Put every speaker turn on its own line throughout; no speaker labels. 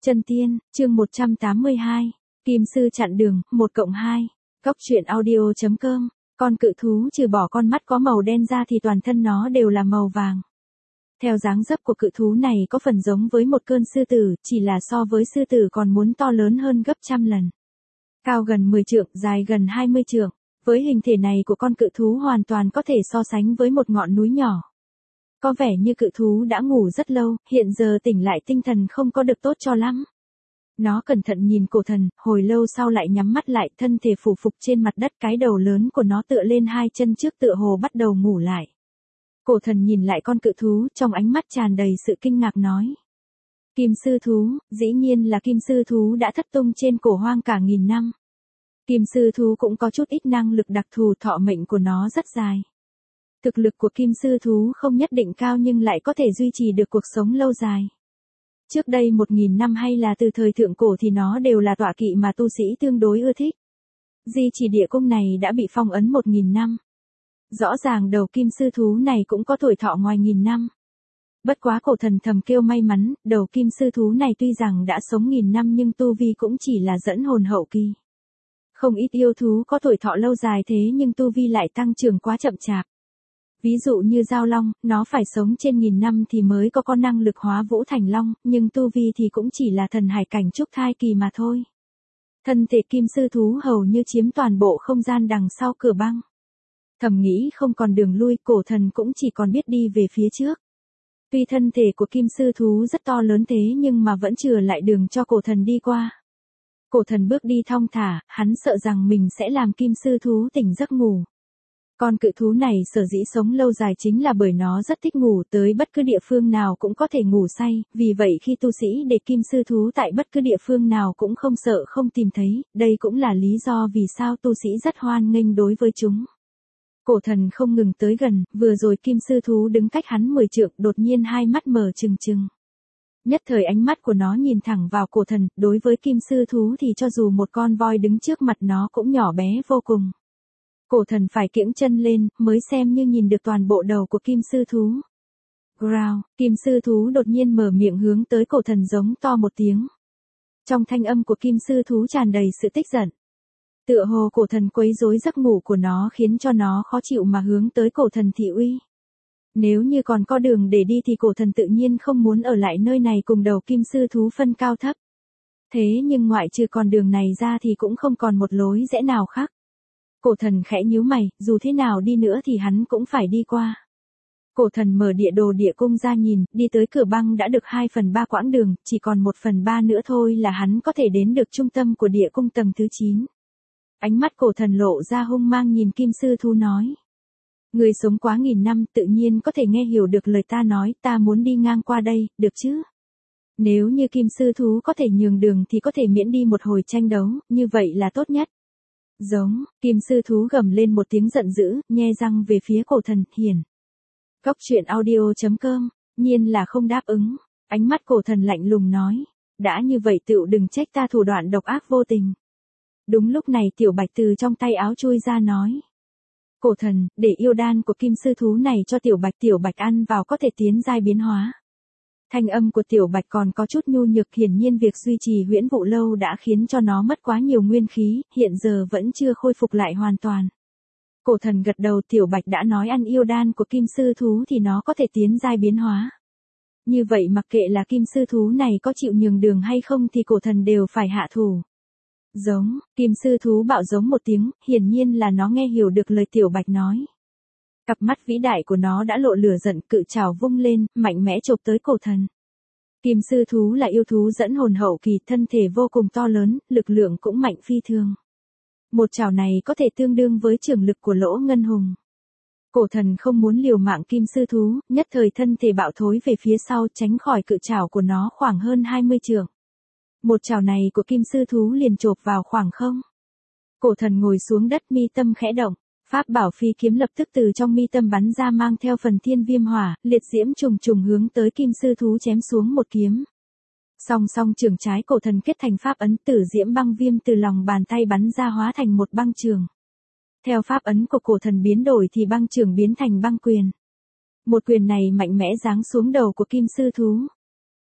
Chân tiên, chương 182. Kim sư chặn đường, 1+2. Góc truyện audio.com. Con cự thú trừ bỏ con mắt có màu đen ra thì toàn thân nó đều là màu vàng. Theo dáng dấp của cự thú này có phần giống với một cơn sư tử, chỉ là so với sư tử còn muốn to lớn hơn gấp trăm lần. Cao gần 10 trượng, dài gần 20 trượng. Với hình thể này của con cự thú hoàn toàn có thể so sánh với một ngọn núi nhỏ. Có vẻ như cự thú đã ngủ rất lâu, hiện giờ tỉnh lại tinh thần không có được tốt cho lắm. Nó cẩn thận nhìn cổ thần, hồi lâu sau lại nhắm mắt lại, thân thể phủ phục trên mặt đất, cái đầu lớn của nó tựa lên hai chân trước tựa hồ bắt đầu ngủ lại. Cổ thần nhìn lại con cự thú, trong ánh mắt tràn đầy sự kinh ngạc nói. Kim sư thú, dĩ nhiên là kim sư thú đã thất tung trên cổ hoang cả nghìn năm. Kim sư thú cũng có chút ít năng lực đặc thù, thọ mệnh của nó rất dài. Thực lực của kim sư thú không nhất định cao nhưng lại có thể duy trì được cuộc sống lâu dài. Trước đây 1000 năm hay là từ thời thượng cổ thì nó đều là tọa kỵ mà tu sĩ tương đối ưa thích. Di chỉ địa cung này đã bị phong ấn 1000 năm. Rõ ràng đầu kim sư thú này cũng có tuổi thọ ngoài nghìn năm. Bất quá cổ thần thầm kêu may mắn, đầu kim sư thú này tuy rằng đã sống nghìn năm nhưng tu vi cũng chỉ là dẫn hồn hậu kỳ. Không ít yêu thú có tuổi thọ lâu dài thế nhưng tu vi lại tăng trưởng quá chậm chạp. Ví dụ như Giao Long, nó phải sống trên nghìn năm thì mới có năng lực hóa vũ thành long, nhưng tu vi thì cũng chỉ là thần hải cảnh trúc thai kỳ mà thôi. Thân thể kim sư thú hầu như chiếm toàn bộ không gian đằng sau cửa băng. Thầm nghĩ không còn đường lui, cổ thần cũng chỉ còn biết đi về phía trước. Tuy thân thể của kim sư thú rất to lớn thế nhưng mà vẫn chừa lại đường cho cổ thần đi qua. Cổ thần bước đi thong thả, hắn sợ rằng mình sẽ làm kim sư thú tỉnh giấc ngủ. Con cự thú này sở dĩ sống lâu dài chính là bởi nó rất thích ngủ, tới bất cứ địa phương nào cũng có thể ngủ say, vì vậy khi tu sĩ để kim sư thú tại bất cứ địa phương nào cũng không sợ không tìm thấy, đây cũng là lý do vì sao tu sĩ rất hoan nghênh đối với chúng. Cổ thần không ngừng tới gần, vừa rồi kim sư thú đứng cách hắn 10 trượng, đột nhiên hai mắt mở trừng trừng. Nhất thời ánh mắt của nó nhìn thẳng vào cổ thần, đối với kim sư thú thì cho dù một con voi đứng trước mặt nó cũng nhỏ bé vô cùng. Cổ thần phải kiễng chân lên, mới xem như nhìn được toàn bộ đầu của kim sư thú. Growl, kim sư thú đột nhiên mở miệng hướng tới cổ thần giống to một tiếng. Trong thanh âm của kim sư thú tràn đầy sự tức giận. Tựa hồ cổ thần quấy rối giấc ngủ của nó khiến cho nó khó chịu mà hướng tới cổ thần thị uy. Nếu như còn có đường để đi thì cổ thần tự nhiên không muốn ở lại nơi này cùng đầu kim sư thú phân cao thấp. Thế nhưng ngoại trừ con đường này ra thì cũng không còn một lối rẽ nào khác. Cổ thần khẽ nhíu mày, dù thế nào đi nữa thì hắn cũng phải đi qua. Cổ thần mở địa đồ địa cung ra nhìn, đi tới cửa băng đã được 2/3 quãng đường, chỉ còn 1/3 nữa thôi là hắn có thể đến được trung tâm của địa cung tầng thứ 9. Ánh mắt cổ thần lộ ra hung mang nhìn kim sư thú nói. Người sống quá nghìn năm tự nhiên có thể nghe hiểu được lời ta nói, ta muốn đi ngang qua đây, được chứ? Nếu như kim sư thú có thể nhường đường thì có thể miễn đi một hồi tranh đấu, như vậy là tốt nhất. Giống, kim sư thú gầm lên một tiếng giận dữ, nhe răng về phía cổ thần, hiền. Góc truyện audio.com, nhiên là không đáp ứng, ánh mắt cổ thần lạnh lùng nói, đã như vậy tựu đừng trách ta thủ đoạn độc ác vô tình. Đúng lúc này tiểu bạch từ trong tay áo chui ra nói. Cổ thần, để yêu đan của kim sư thú này cho tiểu bạch ăn vào có thể tiến giai biến hóa. Thanh âm của tiểu bạch còn có chút nhu nhược, hiển nhiên việc duy trì huyễn vụ lâu đã khiến cho nó mất quá nhiều nguyên khí, hiện giờ vẫn chưa khôi phục lại hoàn toàn. Cổ thần gật đầu, tiểu bạch đã nói ăn yêu đan của kim sư thú thì nó có thể tiến giai biến hóa. Như vậy mặc kệ là kim sư thú này có chịu nhường đường hay không thì cổ thần đều phải hạ thủ. Giống, kim sư thú bạo giống một tiếng, hiển nhiên là nó nghe hiểu được lời tiểu bạch nói. Cặp mắt vĩ đại của nó đã lộ lửa giận, cự trảo vung lên, mạnh mẽ chộp tới cổ thần. Kim sư thú là yêu thú dẫn hồn hậu kỳ, thân thể vô cùng to lớn, lực lượng cũng mạnh phi thường. Một trảo này có thể tương đương với trường lực của Lỗ Ngân Hùng. Cổ thần không muốn liều mạng kim sư thú, nhất thời thân thể bạo thối về phía sau tránh khỏi cự trảo của nó khoảng hơn 20 trượng. Một trảo này của kim sư thú liền chộp vào khoảng không. Cổ thần ngồi xuống đất, mi tâm khẽ động. Pháp bảo phi kiếm lập tức từ trong mi tâm bắn ra mang theo phần thiên viêm hỏa, liệt diễm trùng trùng hướng tới kim sư thú chém xuống một kiếm. Song song trường trái cổ thần kết thành pháp ấn, tử diễm băng viêm từ lòng bàn tay bắn ra hóa thành một băng trường. Theo pháp ấn của cổ thần biến đổi thì băng trường biến thành băng quyền. Một quyền này mạnh mẽ giáng xuống đầu của kim sư thú.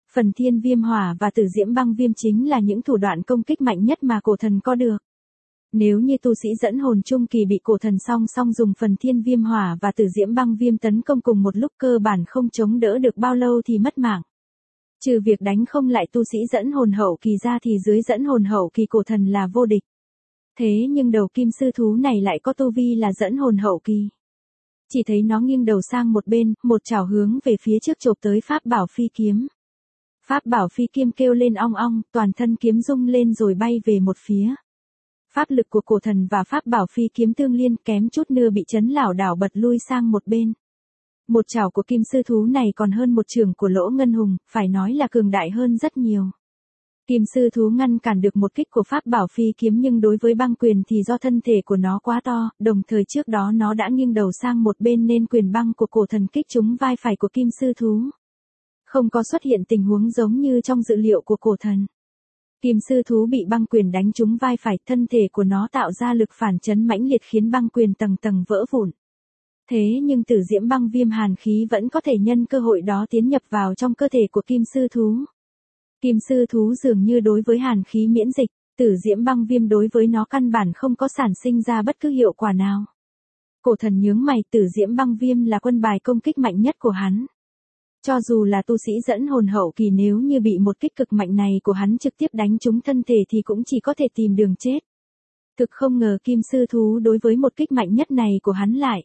Phần thiên viêm hỏa và tử diễm băng viêm chính là những thủ đoạn công kích mạnh nhất mà cổ thần có được. Nếu như tu sĩ dẫn hồn trung kỳ bị cổ thần song song dùng phần thiên viêm hỏa và tử diễm băng viêm tấn công cùng một lúc cơ bản không chống đỡ được bao lâu thì mất mạng. Trừ việc đánh không lại tu sĩ dẫn hồn hậu kỳ ra thì dưới dẫn hồn hậu kỳ cổ thần là vô địch. Thế nhưng đầu kim sư thú này lại có tu vi là dẫn hồn hậu kỳ. Chỉ thấy nó nghiêng đầu sang một bên, một chảo hướng về phía trước chộp tới pháp bảo phi kiếm. Pháp bảo phi kiếm kêu lên ong ong, toàn thân kiếm rung lên rồi bay về một phía. Pháp lực của cổ thần và pháp bảo phi kiếm tương liên kém chút nữa bị chấn lảo đảo bật lui sang một bên. Một chảo của kim sư thú này còn hơn một chưởng của Lỗ Ngân Hùng, phải nói là cường đại hơn rất nhiều. Kim sư thú ngăn cản được một kích của pháp bảo phi kiếm nhưng đối với băng quyền thì do thân thể của nó quá to, đồng thời trước đó nó đã nghiêng đầu sang một bên nên quyền băng của cổ thần kích trúng vai phải của kim sư thú. Không có xuất hiện tình huống giống như trong dự liệu của cổ thần. Kim sư thú bị băng quyền đánh trúng vai phải, thân thể của nó tạo ra lực phản chấn mãnh liệt khiến băng quyền tầng tầng vỡ vụn. Thế nhưng tử diễm băng viêm hàn khí vẫn có thể nhân cơ hội đó tiến nhập vào trong cơ thể của kim sư thú. Kim sư thú dường như đối với hàn khí miễn dịch, tử diễm băng viêm đối với nó căn bản không có sản sinh ra bất cứ hiệu quả nào. Cổ thần nhướng mày, tử diễm băng viêm là quân bài công kích mạnh nhất của hắn. Cho dù là tu sĩ dẫn hồn hậu kỳ nếu như bị một kích cực mạnh này của hắn trực tiếp đánh trúng thân thể thì cũng chỉ có thể tìm đường chết. Thực không ngờ kim sư thú đối với một kích mạnh nhất này của hắn lại.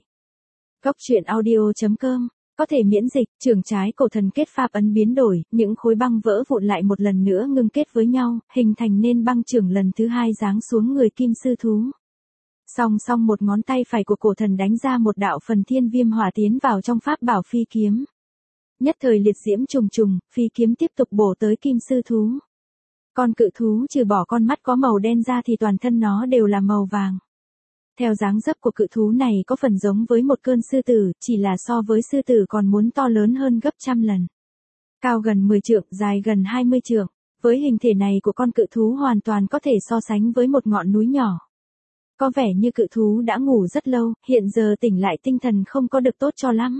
Goctruyện.audio.com Có thể miễn dịch, trường trái cổ thần kết pháp ấn biến đổi, những khối băng vỡ vụn lại một lần nữa ngưng kết với nhau, hình thành nên băng trưởng lần thứ hai giáng xuống người kim sư thú. Song song một ngón tay phải của cổ thần đánh ra một đạo phần thiên viêm hỏa tiến vào trong pháp bảo phi kiếm. Nhất thời liệt diễm trùng trùng, phi kiếm tiếp tục bổ tới kim sư thú. Con cự thú trừ bỏ con mắt có màu đen ra thì toàn thân nó đều là màu vàng. Theo dáng dấp của cự thú này có phần giống với một cơn sư tử, chỉ là so với sư tử còn muốn to lớn hơn gấp trăm lần. Cao gần 10 trượng, dài gần 20 trượng. Với hình thể này của con cự thú hoàn toàn có thể so sánh với một ngọn núi nhỏ. Có vẻ như cự thú đã ngủ rất lâu, hiện giờ tỉnh lại tinh thần không có được tốt cho lắm.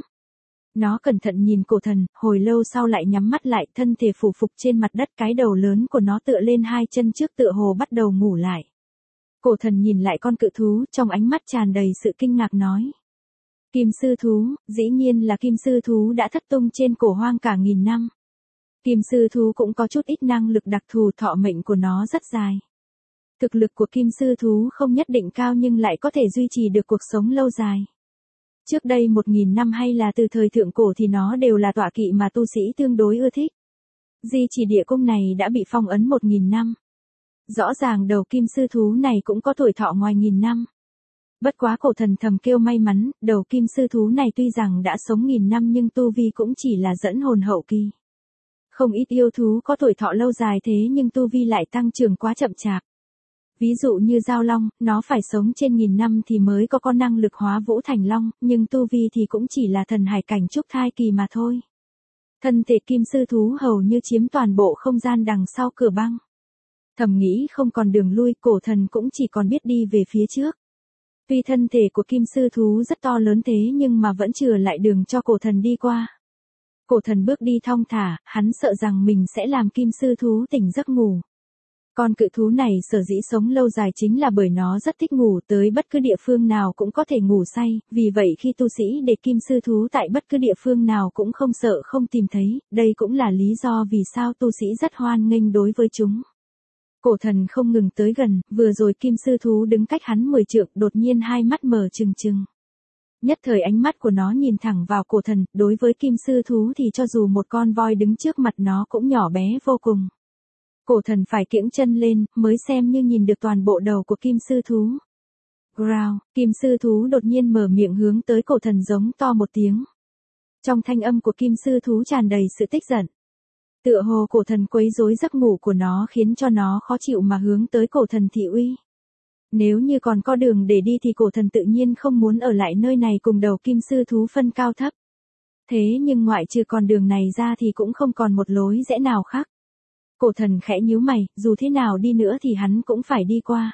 Nó cẩn thận nhìn cổ thần, hồi lâu sau lại nhắm mắt lại, thân thể phủ phục trên mặt đất, cái đầu lớn của nó tựa lên hai chân trước tựa hồ bắt đầu ngủ lại. Cổ thần nhìn lại con cự thú, trong ánh mắt tràn đầy sự kinh ngạc nói. Kim sư thú, dĩ nhiên là kim sư thú đã thất tung trên cổ hoang cả nghìn năm. Kim sư thú cũng có chút ít năng lực đặc thù, thọ mệnh của nó rất dài. Thực lực của kim sư thú không nhất định cao nhưng lại có thể duy trì được cuộc sống lâu dài. Trước đây 1000 năm hay là từ thời thượng cổ thì nó đều là tọa kỵ mà tu sĩ tương đối ưa thích. Di chỉ địa cung này đã bị phong ấn 1000 năm. Rõ ràng đầu kim sư thú này cũng có tuổi thọ ngoài nghìn năm. Bất quá cổ thần thầm kêu may mắn, đầu kim sư thú này tuy rằng đã sống nghìn năm nhưng tu vi cũng chỉ là dẫn hồn hậu kỳ. Không ít yêu thú có tuổi thọ lâu dài thế nhưng tu vi lại tăng trưởng quá chậm chạp. Ví dụ như Giao Long, nó phải sống trên nghìn năm thì mới có năng lực hóa vũ thành long, nhưng tu vi thì cũng chỉ là thần hải cảnh trúc thai kỳ mà thôi. Thân thể kim sư thú hầu như chiếm toàn bộ không gian đằng sau cửa băng. Thầm nghĩ không còn đường lui, cổ thần cũng chỉ còn biết đi về phía trước. Tuy thân thể của kim sư thú rất to lớn thế nhưng mà vẫn chừa lại đường cho cổ thần đi qua. Cổ thần bước đi thong thả, hắn sợ rằng mình sẽ làm kim sư thú tỉnh giấc ngủ. Con cự thú này sở dĩ sống lâu dài chính là bởi nó rất thích ngủ, tới bất cứ địa phương nào cũng có thể ngủ say, vì vậy khi tu sĩ để kim sư thú tại bất cứ địa phương nào cũng không sợ không tìm thấy, đây cũng là lý do vì sao tu sĩ rất hoan nghênh đối với chúng. Cổ thần không ngừng tới gần, vừa rồi kim sư thú đứng cách hắn 10 trượng, đột nhiên hai mắt mở trừng trừng. Nhất thời ánh mắt của nó nhìn thẳng vào cổ thần, đối với kim sư thú thì cho dù một con voi đứng trước mặt nó cũng nhỏ bé vô cùng. Cổ thần phải kiễng chân lên, mới xem như nhìn được toàn bộ đầu của kim sư thú. Growl, kim sư thú đột nhiên mở miệng hướng tới cổ thần giống to một tiếng. Trong thanh âm của kim sư thú tràn đầy sự tức giận. Tựa hồ cổ thần quấy rối giấc ngủ của nó khiến cho nó khó chịu mà hướng tới cổ thần thị uy. Nếu như còn có đường để đi thì cổ thần tự nhiên không muốn ở lại nơi này cùng đầu kim sư thú phân cao thấp. Thế nhưng ngoại trừ con đường này ra thì cũng không còn một lối rẽ nào khác. Cổ thần khẽ nhíu mày, dù thế nào đi nữa thì hắn cũng phải đi qua.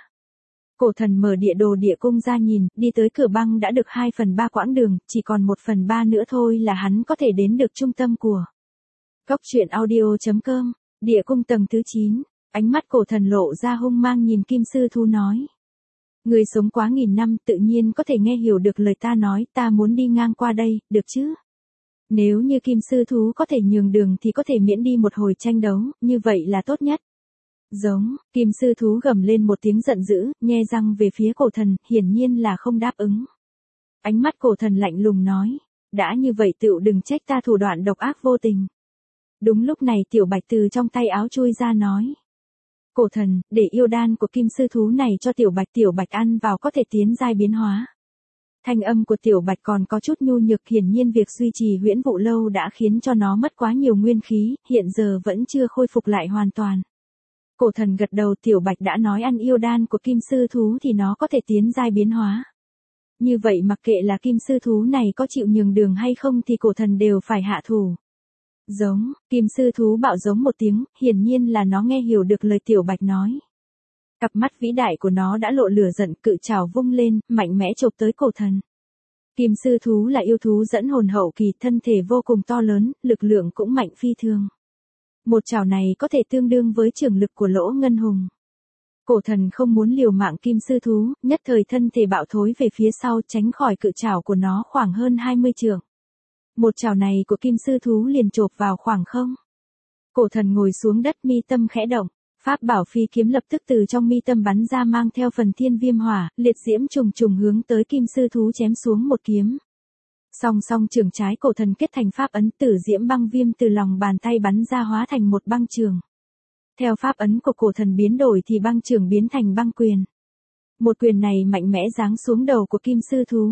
Cổ thần mở địa đồ địa cung ra nhìn, đi tới cửa băng đã được 2/3 quãng đường, chỉ còn 1/3 nữa thôi là hắn có thể đến được trung tâm của Cốc truyện audio.com, địa cung tầng thứ 9, ánh mắt cổ thần lộ ra hung mang nhìn kim sư thú nói. Người sống quá nghìn năm tự nhiên có thể nghe hiểu được lời ta nói, ta muốn đi ngang qua đây, được chứ? Nếu như kim sư thú có thể nhường đường thì có thể miễn đi một hồi tranh đấu, như vậy là tốt nhất. Giống, kim sư thú gầm lên một tiếng giận dữ, nhe răng về phía cổ thần, hiển nhiên là không đáp ứng. Ánh mắt cổ thần lạnh lùng nói, đã như vậy tựu đừng trách ta thủ đoạn độc ác vô tình. Đúng lúc này tiểu bạch từ trong tay áo chui ra nói. Cổ thần, để yêu đan của kim sư thú này cho tiểu bạch ăn vào có thể tiến giai biến hóa. Thanh âm của tiểu bạch còn có chút nhu nhược, hiển nhiên việc duy trì huyễn vụ lâu đã khiến cho nó mất quá nhiều nguyên khí, hiện giờ vẫn chưa khôi phục lại hoàn toàn. Cổ thần gật đầu, tiểu bạch đã nói ăn yêu đan của kim sư thú thì nó có thể tiến giai biến hóa. Như vậy mặc kệ là kim sư thú này có chịu nhường đường hay không thì cổ thần đều phải hạ thủ. Giống, kim sư thú bạo giống một tiếng, hiển nhiên là nó nghe hiểu được lời tiểu bạch nói. Cặp mắt vĩ đại của nó đã lộ lửa giận, cự trảo vung lên, mạnh mẽ chộp tới cổ thần. Kim sư thú là yêu thú dẫn hồn hậu kỳ, thân thể vô cùng to lớn, lực lượng cũng mạnh phi thường. Một trảo này có thể tương đương với chưởng lực của Lỗ Ngân Hùng. Cổ thần không muốn liều mạng kim sư thú, nhất thời thân thể bạo thối về phía sau tránh khỏi cự trảo của nó khoảng hơn 20 trượng. Một trảo này của kim sư thú liền chộp vào khoảng không. Cổ thần ngồi xuống đất, mi tâm khẽ động, pháp bảo phi kiếm lập tức từ trong mi tâm bắn ra mang theo phần thiên viêm hỏa, liệt diễm trùng trùng hướng tới kim sư thú chém xuống một kiếm. Song song trường trái cổ thần kết thành pháp ấn, tử diễm băng viêm từ lòng bàn tay bắn ra hóa thành một băng trường. Theo pháp ấn của cổ thần biến đổi thì băng trường biến thành băng quyền. Một quyền này mạnh mẽ giáng xuống đầu của kim sư thú.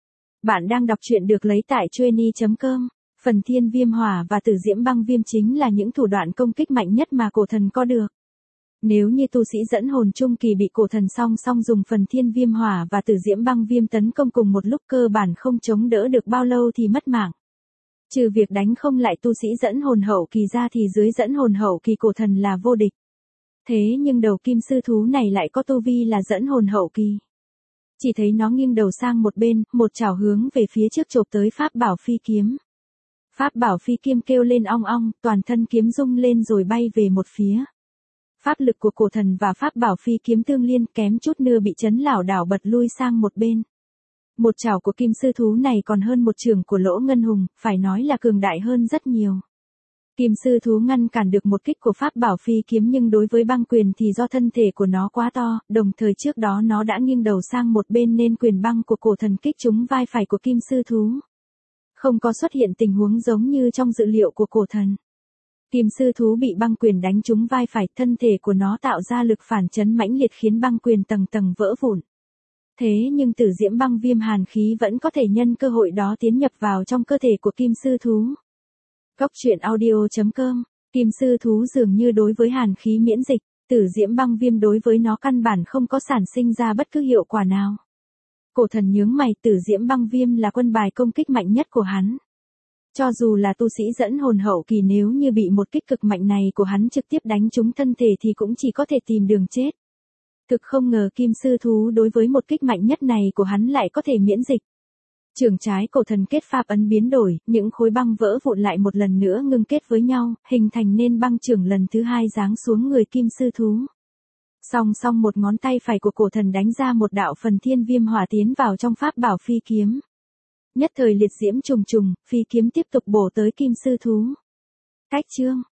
Bạn đang đọc truyện được lấy tại trueni.com. Phần thiên viêm hỏa và tử diễm băng viêm chính là những thủ đoạn công kích mạnh nhất mà cổ thần có được. Nếu như tu sĩ dẫn hồn trung kỳ bị cổ thần song song dùng phần thiên viêm hỏa và tử diễm băng viêm tấn công cùng một lúc cơ bản không chống đỡ được bao lâu thì mất mạng. Trừ việc đánh không lại tu sĩ dẫn hồn hậu kỳ ra thì dưới dẫn hồn hậu kỳ cổ thần là vô địch. Thế nhưng đầu kim sư thú này lại có tu vi là dẫn hồn hậu kỳ. Chỉ thấy nó nghiêng đầu sang một bên, một chảo hướng về phía trước chộp tới pháp bảo phi kiếm. Pháp bảo phi kiếm kêu lên ong ong, toàn thân kiếm rung lên rồi bay về một phía. Pháp lực của cổ thần và pháp bảo phi kiếm tương liên, kém chút nữa bị chấn lảo đảo bật lui sang một bên. Một chảo của kim sư thú này còn hơn một chưởng của Lỗ Ngân Hùng, phải nói là cường đại hơn rất nhiều. Kim sư thú ngăn cản được một kích của pháp bảo phi kiếm, nhưng đối với băng quyền thì do thân thể của nó quá to, đồng thời trước đó nó đã nghiêng đầu sang một bên nên quyền băng của cổ thần kích trúng vai phải của kim sư thú. Không có xuất hiện tình huống giống như trong dự liệu của cổ thần. Kim sư thú bị băng quyền đánh trúng vai phải, thân thể của nó tạo ra lực phản chấn mãnh liệt khiến băng quyền tầng tầng vỡ vụn. Thế nhưng tử diễm băng viêm hàn khí vẫn có thể nhân cơ hội đó tiến nhập vào trong cơ thể của kim sư thú. Cốc truyện audio.com, kim sư thú dường như đối với hàn khí miễn dịch, tử diễm băng viêm đối với nó căn bản không có sản sinh ra bất cứ hiệu quả nào. Cổ thần nhướng mày, tử diễm băng viêm là quân bài công kích mạnh nhất của hắn. Cho dù là tu sĩ dẫn hồn hậu kỳ nếu như bị một kích cực mạnh này của hắn trực tiếp đánh trúng thân thể thì cũng chỉ có thể tìm đường chết. Thực không ngờ kim sư thú đối với một kích mạnh nhất này của hắn lại có thể miễn dịch. Trường trái cổ thần kết pháp ấn biến đổi, những khối băng vỡ vụn lại một lần nữa ngưng kết với nhau, hình thành nên băng trường lần thứ hai giáng xuống người kim sư thú. Song song một ngón tay phải của cổ thần đánh ra một đạo phần thiên viêm hỏa tiến vào trong pháp bảo phi kiếm. Nhất thời liệt diễm trùng trùng, phi kiếm tiếp tục bổ tới kim sư thú. Cách chương